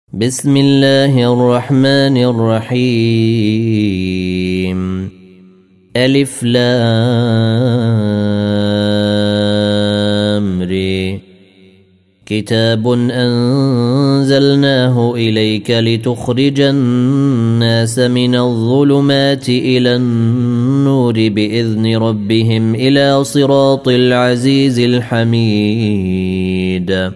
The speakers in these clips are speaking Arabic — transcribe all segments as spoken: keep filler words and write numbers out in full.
بسم الله الرحمن الرحيم. ألف لام ر. كتاب أنزلناه إليك لتخرج الناس من الظلمات إلى النور بإذن ربهم إلى صراط العزيز الحميد.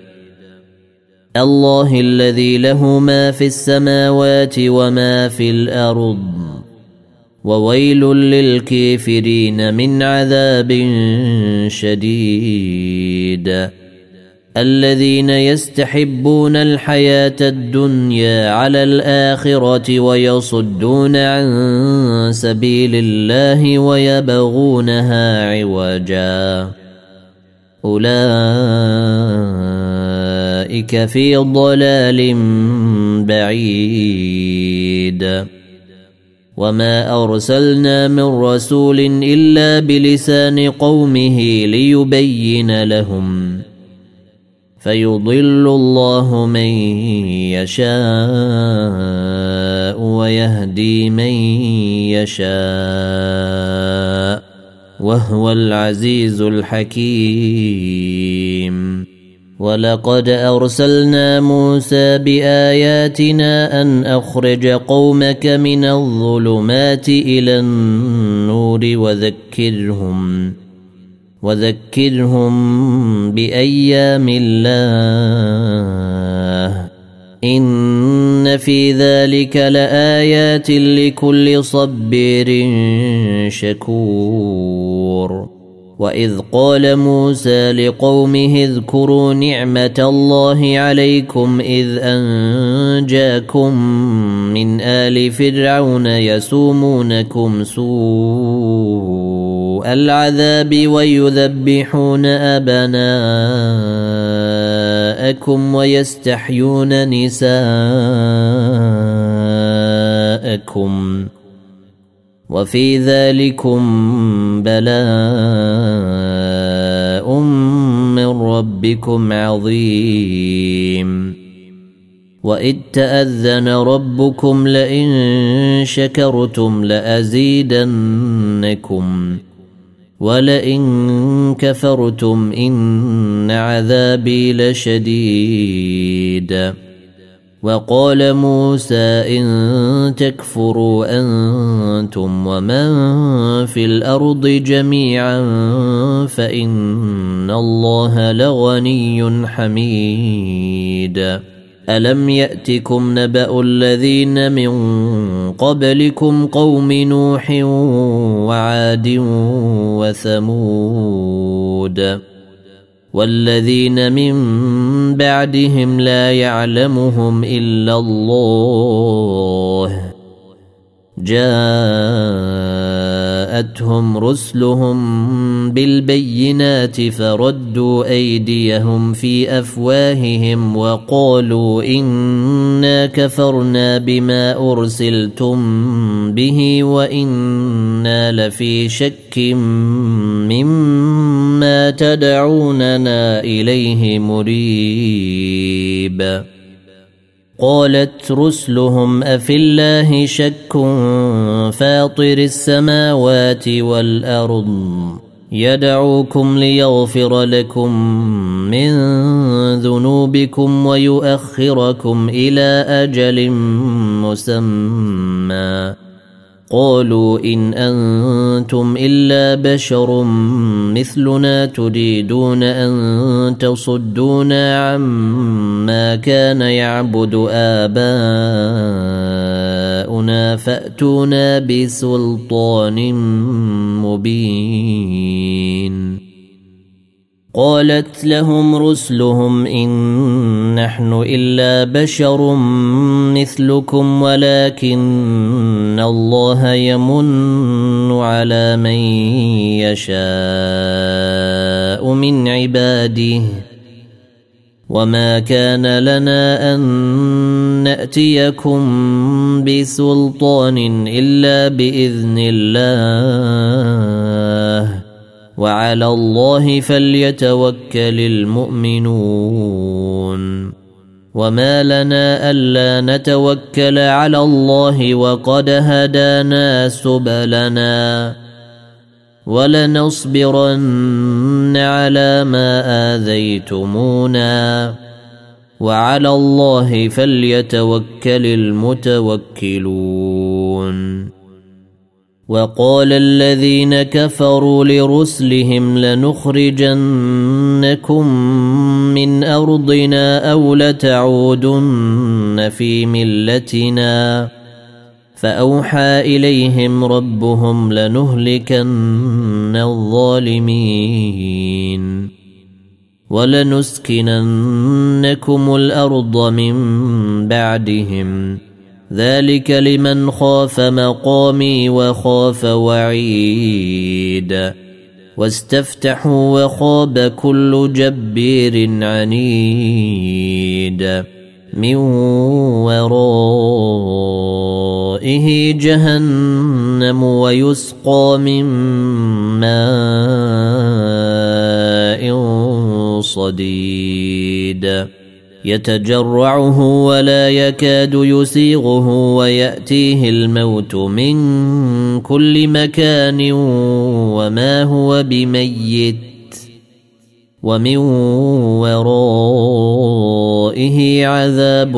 الله الذي له ما في السماوات وما في الأرض وويل للكافرين من عذاب شديد. الذين يستحبون الحياة الدنيا على الآخرة ويصدون عن سبيل الله ويبغونها عوجا أولئك في ضلال بعيد. وما أرسلنا من رسول إلا بلسان قومه ليبين لهم فيضل الله من يشاء ويهدي من يشاء وهو العزيز الحكيم. ولقد أرسلنا موسى بآياتنا أن أخرج قومك من الظلمات إلى النور وذكرهم وذكرهم بأيام الله إن في ذلك لآيات لكل صبير شكور. وإذ قال موسى لقومه اذكروا نعمة الله عليكم إذ أنجاكم من آل فرعون يسومونكم سوء العذاب ويذبحون أبناءكم ويستحيون نساءكم وفي ذلكم بلاء من ربكم عظيم. وإذ تأذن ربكم لئن شكرتم لأزيدنكم ولئن كفرتم إن عذابي لشديد. وقال موسى إن تكفروا أنتم ومن في الأرض جميعا فإن الله لغني حميد. ألم يأتكم نبأ الذين من قبلكم قوم نوح وعاد وثمود والذين من بعدهم لا يعلمهم إلا الله جاءتهم رسلهم بالبينات فردوا أيديهم في أفواههم وقالوا إنا كفرنا بما أرسلتم به وإنا لفي شك مما تدعوننا إليه مريب. قالت رسلهم أفي الله شك فاطر السماوات والأرض يدعوكم ليغفر لكم من ذنوبكم ويؤخركم إلى أجل مسمى قالوا إن أنتم إلا بشر مثلنا تريدون أن تصدونا عما كان يعبد آباؤنا فأتونا بسلطان مبين. قالت لهم رسلهم إن نحن إلا بشر مثلكم ولكن الله يمن على من يشاء من عباده وما كان لنا أن نأتيكم بسلطان إلا بإذن الله وعلى الله فليتوكل المؤمنون. وما لنا ألا نتوكل على الله وقد هدانا سبلنا ولنصبرن على ما آذيتمونا وعلى الله فليتوكل المتوكلون. وقال الذين كفروا لرسلهم لنخرجنكم من أرضنا أو لتعودن في ملتنا فأوحى إليهم ربهم لنهلكن الظالمين ولنسكننكم الأرض من بعدهم ذلك لمن خاف مقامي وخاف وعيد واستفتحوا وخاب كل جبير عنيد من ورائه جهنم ويسقى من ماء صديد يتجرعه ولا يكاد يسيغه ويأتيه الموت من كل مكان وما هو بميت ومن ورائه عذاب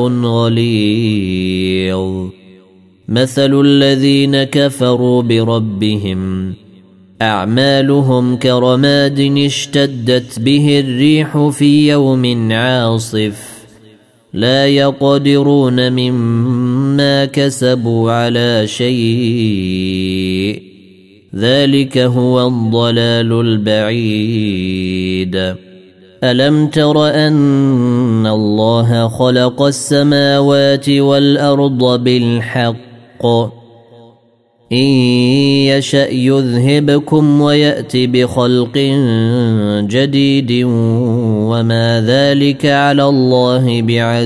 غليظ. مثل الذين كفروا بربهم أعمالهم كرماد اشتدت به الريح في يوم عاصف لا يقدرون مما كسبوا على شيء ذلك هو الضلال البعيد. ألم تر أن الله خلق السماوات والأرض بالحق إن يشأ يذهبكم ويأت بخلق جديد وما ذلك على الله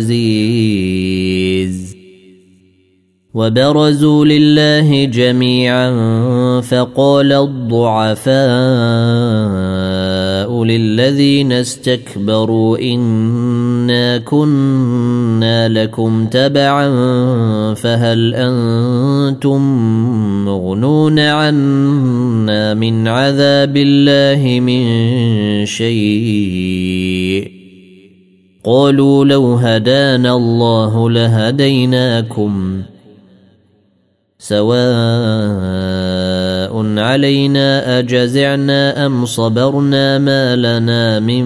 بعزيز. وبرزوا لله جميعا فقال الضعفاء للذين استكبروا إنا كنا لكم تبعا فهل أنتم مغنون عنا من عذاب الله من شيء قالوا لو هدانا الله لهديناكم سواء علينا أجزعنا أم صبرنا ما لنا من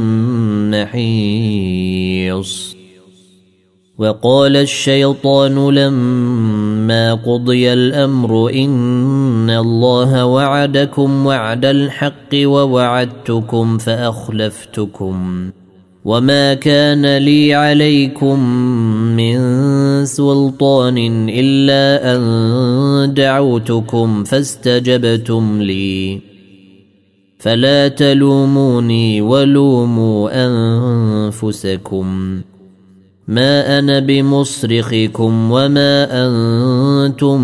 محيص. وقال الشيطان لما قضي الأمر إن الله وعدكم وعد الحق ووعدتكم فأخلفتكم وما كان لي عليكم من سلطان إلا أن دعوتكم فاستجبتم لي فلا تلوموني ولوموا أنفسكم ما أنا بمصرخكم وما أنتم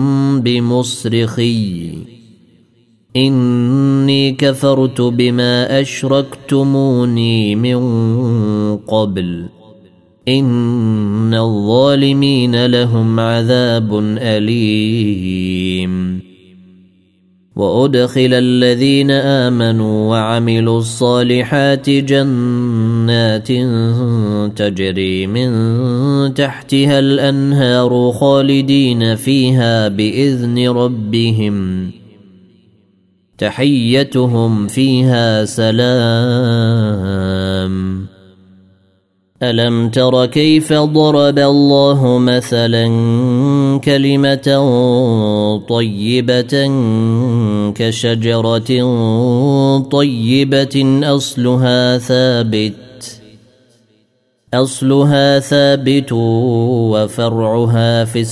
بمصرخي إني كفرت بما أشركتموني من قبل إن الظالمين لهم عذاب أليم. وأدخل الذين آمنوا وعملوا الصالحات جنات تجري من تحتها الأنهار خالدين فيها بإذن ربهم تحيتهم فيها سلام. ألم تر كيف ضرب الله مثلا كلمة طيبة كشجرة طيبة أصلها ثابت أصلها ثابت وفرعها في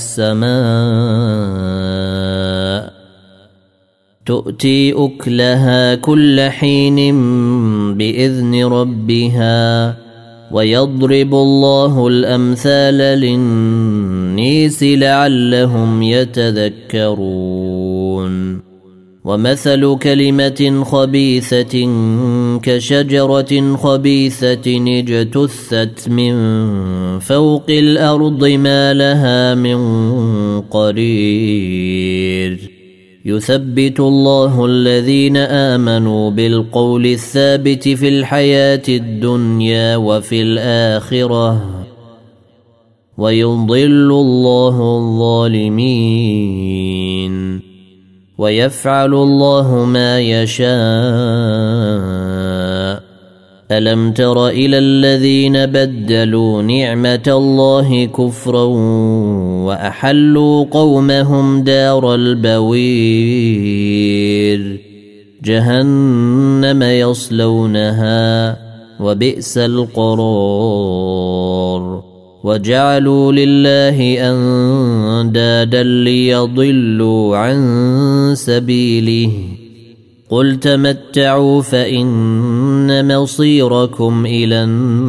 السماء تؤتي أكلها كل حين بإذن ربها ويضرب الله الأمثال للناس لعلهم يتذكرون. ومثل كلمة خبيثة كشجرة خبيثة اجتثت من فوق الأرض ما لها من قرير يثبت الله الذين آمنوا بالقول الثابت في الحياة الدنيا وفي الآخرة ويضل الله الظالمين ويفعل الله ما يشاء ألم تر إلى الذين بدلوا نعمة الله كفرا وأحلوا قومهم دار البوير جهنم يصلونها وبئس القرار وجعلوا لله أندادا ليضلوا عن سبيله قل تمتعوا فإن مصيركم إلى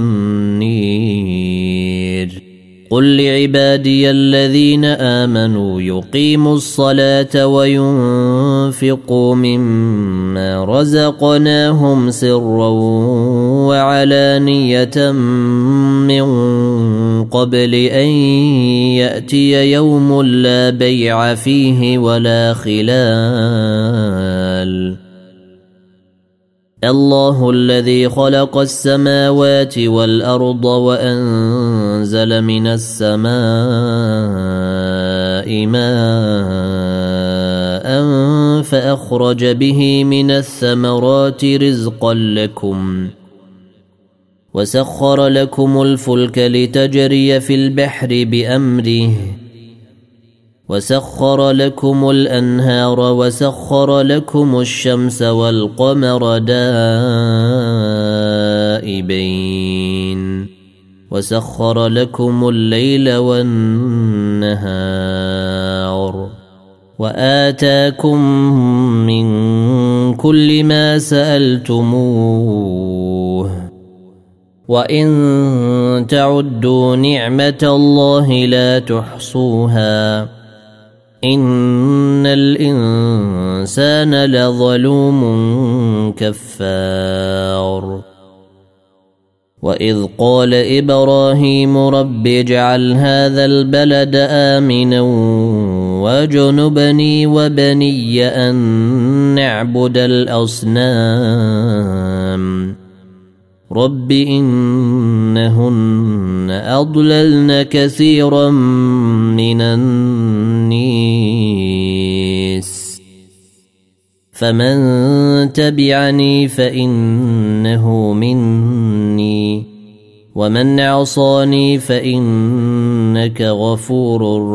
النير قل لعبادي الذين آمنوا يقيموا الصلاة وينفقوا مما رزقناهم سرا وعلانية من قبل أن يأتي يوم لا بيع فيه ولا خلال الله الذي خلق السماوات والأرض وأنزل من السماء ماء فأخرج به من الثمرات رزقا لكم وسخر لكم الفلك لتجري في البحر بأمره وسخر لكم الأنهار وسخر لكم الشمس والقمر دائبين وسخر لكم الليل والنهار وآتاكم من كل ما سألتموه وإن تعدوا نعمة الله لا تحصوها إن الإنسان لظلوم كفار وإذ قال إبراهيم رب اجعل هذا البلد آمنا واجنبني وبني أن نعبد الأصنام رب إنهن أضللن كثيرا من الناس فمن تبعني فإنه مني ومن عصاني فإنك غفور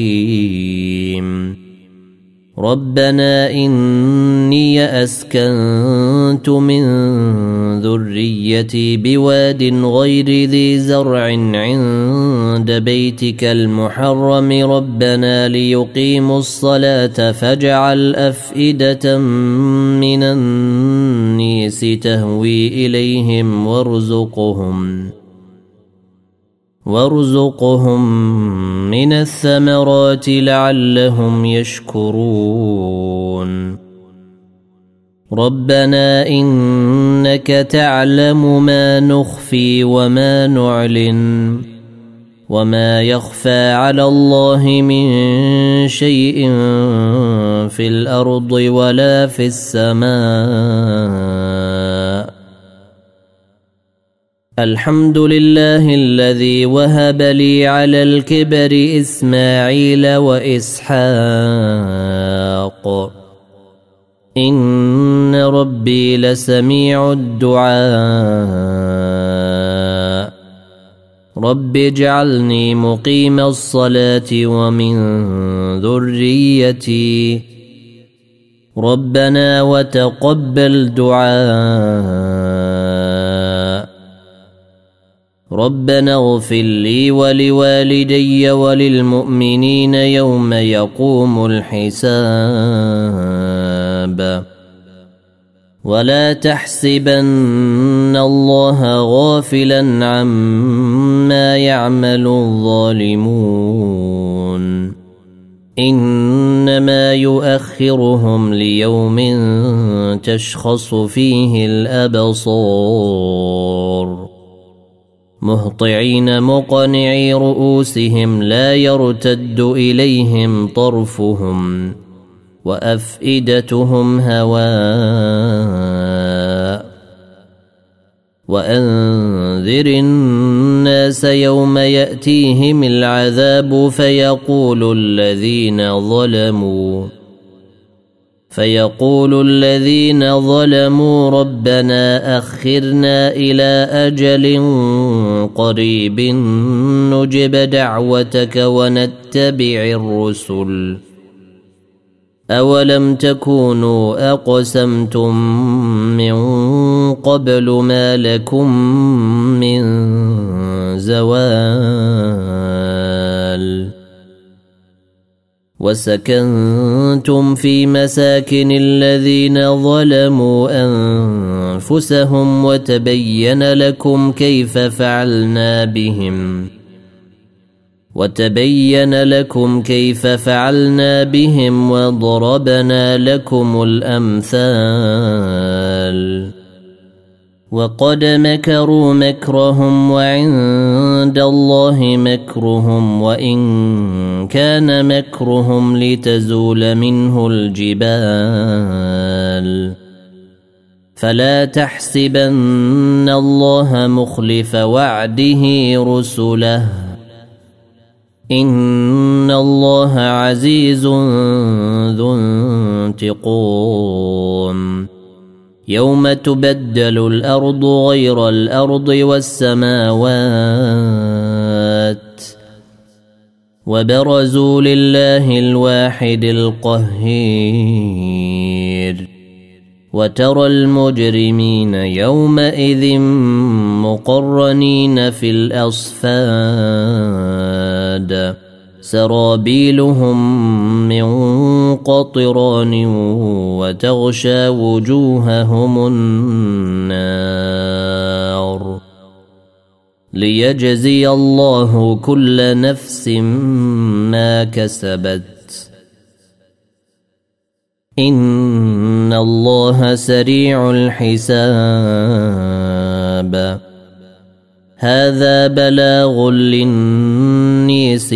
رحيم ربنا إني أسكنت من ذريتي بواد غير ذي زرع عند بيتك المحرم ربنا ليقيموا الصلاة فاجعل أفئدة من الناس تهوي إليهم وارزقهم وارزقهم من الثمرات لعلهم يشكرون ربنا إنك تعلم ما نخفي وما نعلن وما يخفى على الله من شيء في الأرض ولا في السماء الحمد لله الذي وهب لي على الكبر إسماعيل وإسحاق إن ربي لسميع الدعاء رب اجعلني مقيم الصلاة ومن ذريتي ربنا وتقبل دعاء ربنا اغفر لي ولوالدي وللمؤمنين يوم يقوم الحساب ولا تحسبن الله غافلا عما يعمل الظالمون إنما يؤخرهم ليوم تشخص فيه الأبصار مهطعين مقنعي رؤوسهم لا يرتد إليهم طرفهم وأفئدتهم هواء وأنذر الناس يوم يأتيهم العذاب فيقول الذين ظلموا فيقول الذين ظلموا ربنا أخرنا إلى أجل قريب نجب دعوتك ونتبع الرسل أولم تكونوا أقسمتم من قبل ما لكم من زوال وسكنتم في مساكن الذين ظلموا أنفسهم وتبين لكم كيف فعلنا بهم وتبين لكم كيف فعلنا بهم وضربنا لكم الأمثال وقد مكروا مكرهم وعند الله مكرهم وإن كان مكرهم لتزول منه الجبال فلا تحسبن الله مخلف وعده رسله إن الله عزيز ذو انتقام يوم تبدل الأرض غير الأرض والسماوات وبرزوا لله الواحد القهير وترى المجرمين يومئذ مقرنين في الأصفاد سرابيلهم من قطران وتغشى وجوههم النار ليجزي الله كل نفس ما كسبت إن الله سريع الحساب هذا بلاغ للناس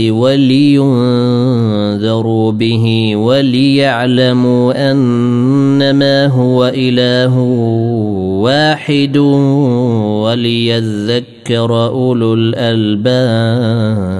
ولينذروا به وليعلموا أنما هو إله واحد وليذكر أولو الألباب